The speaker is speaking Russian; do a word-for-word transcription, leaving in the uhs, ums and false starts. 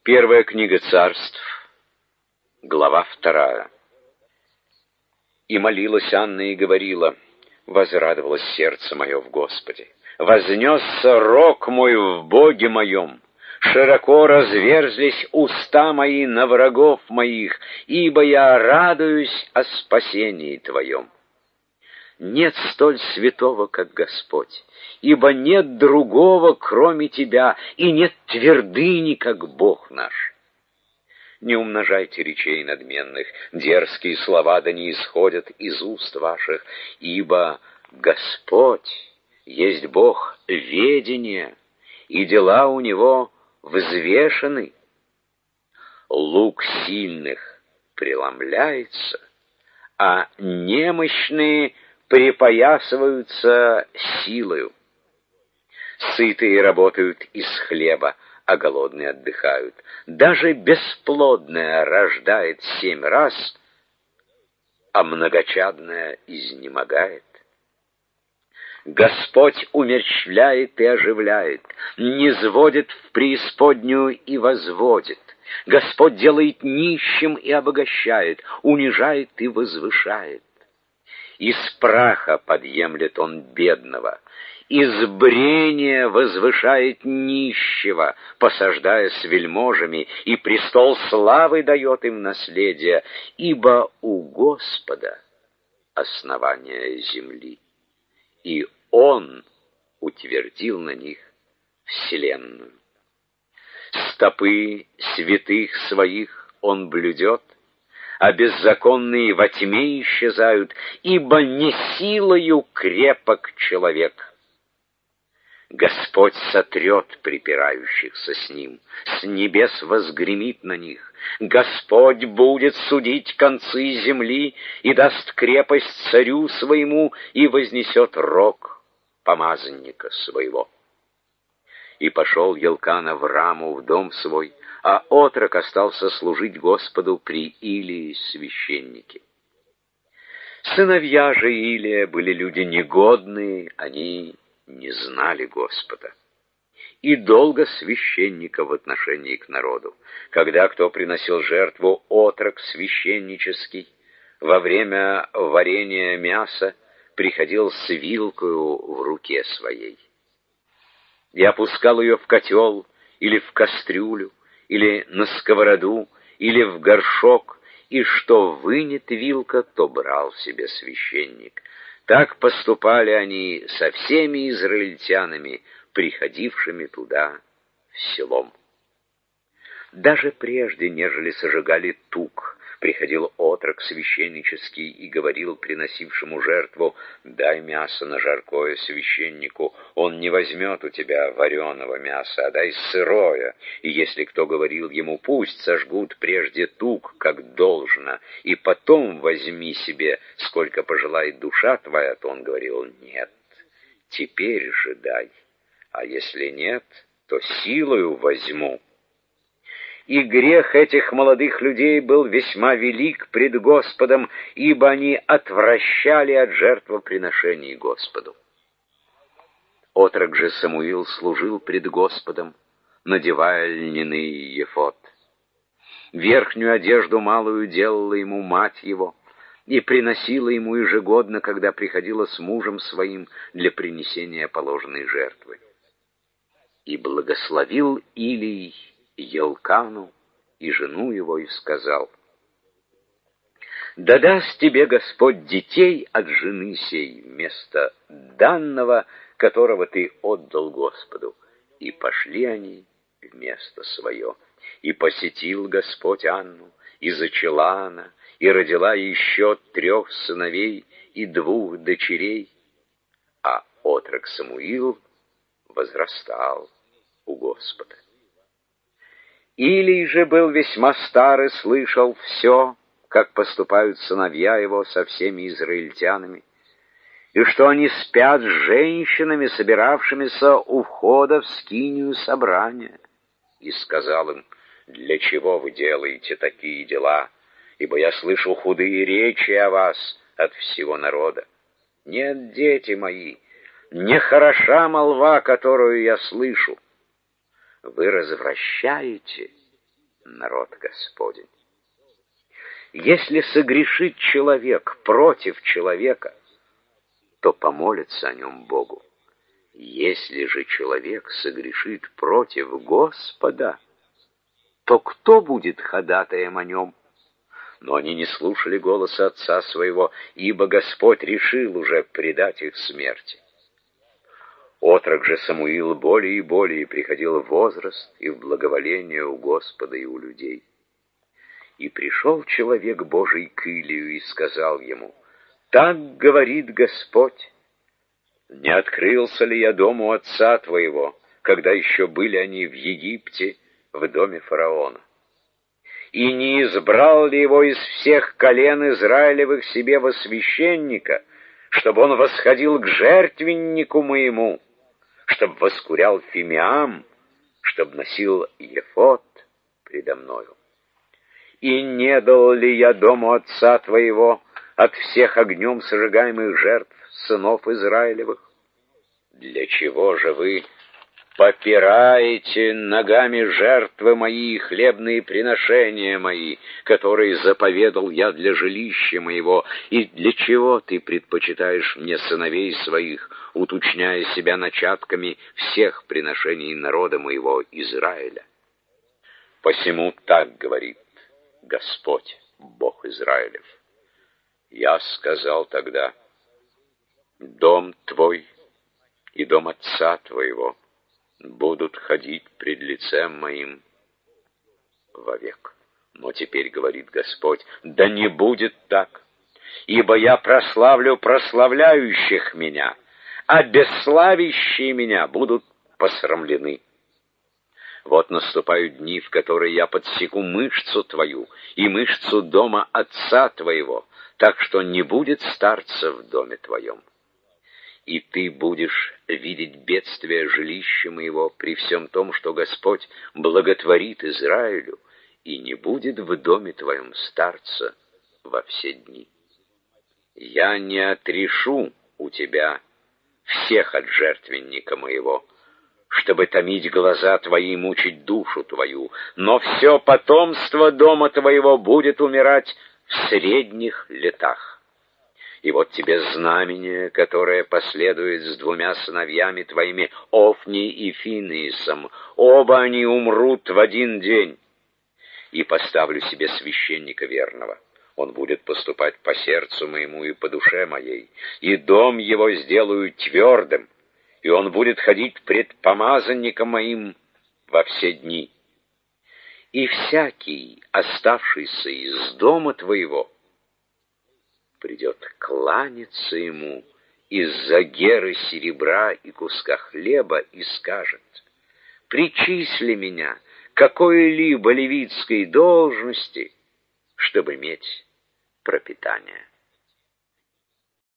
Первая книга Царств, глава вторая. И молилась Анна и говорила: возрадовалось сердце мое в Господе, вознесся рог мой в Боге моем, широко разверзлись уста мои на врагов моих, ибо я радуюсь о спасении Твоем. Нет столь святого, как Господь, ибо нет другого, кроме Тебя, и нет твердыни, как Бог наш. Не умножайте речей надменных, дерзкие слова да не исходят из уст ваших, ибо Господь есть Бог ведения, и дела у Него взвешены. Лук сильных преломляется, а немощные припоясываются силою. Сытые работают из хлеба, а голодные отдыхают. Даже бесплодная рождает семь раз, а многочадная изнемогает. Господь умерщвляет и оживляет, низводит в преисподнюю и возводит. Господь делает нищим и обогащает, унижает и возвышает. Из праха подъемлет он бедного, из брения возвышает нищего, посаждая с вельможами, и престол славы дает им наследие, ибо у Господа основание земли, и Он утвердил на них вселенную. Стопы святых своих Он блюдет, а беззаконные во тьме исчезают, ибо не силою крепок человек. Господь сотрет припирающихся с Ним, с небес возгремит на них. Господь будет судить концы земли и даст крепость царю своему и вознесет рог помазанника своего. И пошел Елкана в Раму, в дом свой, а отрок остался служить Господу при Илии священнике. Сыновья же Илия были люди негодные, они не знали Господа. И долго священника в отношении к народу. Когда кто приносил жертву, отрок священнический, во время варения мяса приходил с вилкою в руке своей и опускал ее в котел или в кастрюлю, или на сковороду, или в горшок, и что вынет вилка, то брал себе священник. Так поступали они со всеми израильтянами, приходившими туда в селом. Даже прежде, нежели сожигали тук, приходил отрок священнический и говорил приносившему жертву: дай мясо на жаркое священнику, он не возьмет у тебя вареного мяса, а дай сырое. И если кто говорил ему: пусть сожгут прежде тук, как должно, и потом возьми себе, сколько пожелает душа твоя, то он говорил: нет, теперь же дай, а если нет, то силою возьму. И грех этих молодых людей был весьма велик пред Господом, ибо они отвращали от жертвоприношений Господу. Отрок же Самуил служил пред Господом, надевая льняный ефод. Верхнюю одежду малую делала ему мать его и приносила ему ежегодно, когда приходила с мужем своим для принесения положенной жертвы. И благословил Илий Елкану и жену его, и сказал: да даст тебе Господь детей от жены сей, вместо данного, которого ты отдал Господу. И пошли они в место свое. И посетил Господь Анну, и зачала она, и родила еще трех сыновей и двух дочерей, а отрок Самуил возрастал у Господа. Илий же был весьма стар и слышал все, как поступают сыновья его со всеми израильтянами, и что они спят с женщинами, собиравшимися у входа в скинию собрания. И сказал им: для чего вы делаете такие дела? Ибо я слышу худые речи о вас от всего народа. Нет, дети мои, не хороша молва, которую я слышу. Вы развращаете народ Господень. Если согрешит человек против человека, то помолится о нем Богу. Если же человек согрешит против Господа, то кто будет ходатаем о нем? Но они не слушали голоса отца своего, ибо Господь решил уже предать их смерти. Отрок же Самуил более и более приходил в возраст и в благоволение у Господа и у людей. И пришел человек Божий к Илию и сказал ему: «Так говорит Господь, не открылся ли я дому отца твоего, когда еще были они в Египте, в доме фараона? И не избрал ли его из всех колен Израилевых себе во священника, чтобы он восходил к жертвеннику моему, чтобы воскурял фимиам, чтобы носил ефод предо мною? И не дал ли я дому отца твоего от всех огнем сожигаемых жертв сынов Израилевых? Для чего же вы попираете ногами жертвы мои и хлебные приношения мои, которые заповедал я для жилища моего? И для чего ты предпочитаешь мне сыновей своих, уточняя себя начатками всех приношений народа моего Израиля? Посему так говорит Господь, Бог Израилев: я сказал тогда: дом твой и дом отца твоего будут ходить пред лицем моим вовек. Но теперь говорит Господь: да не будет так, ибо я прославлю прославляющих меня, а бесславящие меня будут посрамлены. Вот наступают дни, в которые я подсеку мышцу твою и мышцу дома отца твоего, так что не будет старца в доме твоем. И ты будешь видеть бедствие жилища моего при всем том, что Господь благотворит Израилю, и не будет в доме твоем старца во все дни. Я не отрешу у тебя всех от жертвенника моего, чтобы томить глаза твои и мучить душу твою, но все потомство дома твоего будет умирать в средних летах. И вот тебе знамение, которое последует с двумя сыновьями твоими, Офни и Финеисом. Оба они умрут в один день. И поставлю себе священника верного. Он будет поступать по сердцу моему и по душе моей, и дом его сделаю твердым, и он будет ходить пред помазанником моим во все дни. И всякий, оставшийся из дома твоего, придет кланяться ему из-за геры серебра и куска хлеба и скажет: причисли меня к какой-либо левитской должности, чтобы иметь пропитание.